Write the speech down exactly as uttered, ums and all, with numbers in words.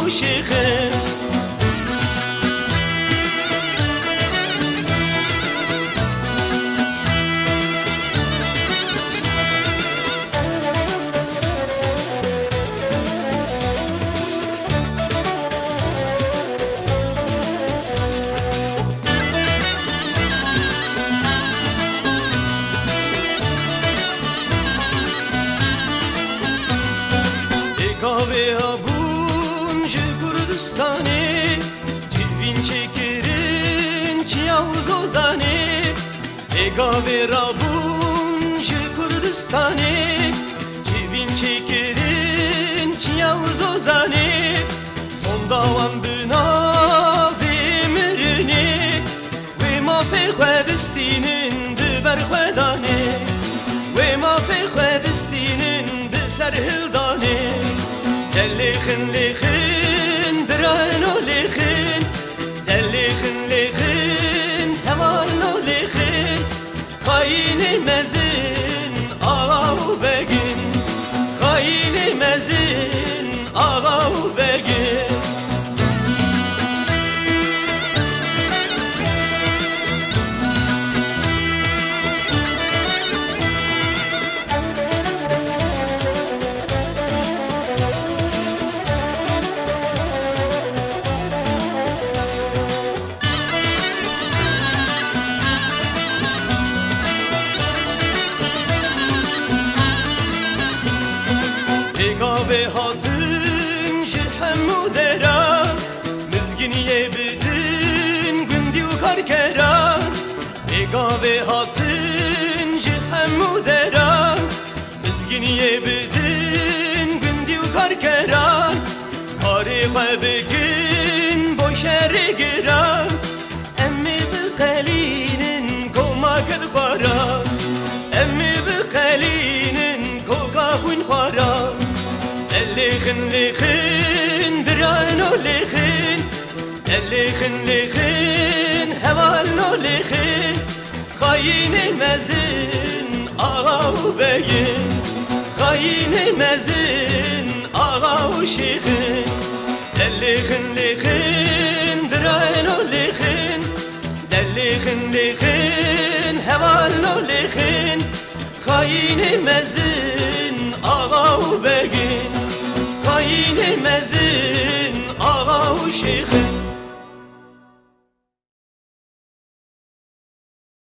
آقا و شیخه Gave abun ji Kurdistanê civîn çêkirin çiyaw zozanê Ê gavê rabûn ji Kurdistanê civîn çêkirin çiyaw zozanê Zondawan bi navê mirinê Wê mafê xwe bistînin bi ber xwe danê Wê mafê xwe bistînin bi ser hildanê دلخن لخن برانو لخن دلخن لخن هوانو لخن خاين مزن آغا و بگن خاين مزن آغا و بگن Gave hatın ji hemû deran Mizginiye bidin gundî û karkeran Ê gavê hatın ji hemû deran Mizginiye bidin gundî û karkeran Karê xwe bigin boy şerê giran Em ê biqelînin komake dixwaran Em ê biqelînin koka xwîn xwaran لخن لخن برانو لخن لخن لخن هوانو لخن خاين مزن آغا و بگن خاين مزن آغا و شیخن لخن لخن برانو لخن لخن لخن هوانو لخن خاين مزن آغا و بگن خاين مزن آغا و شیخه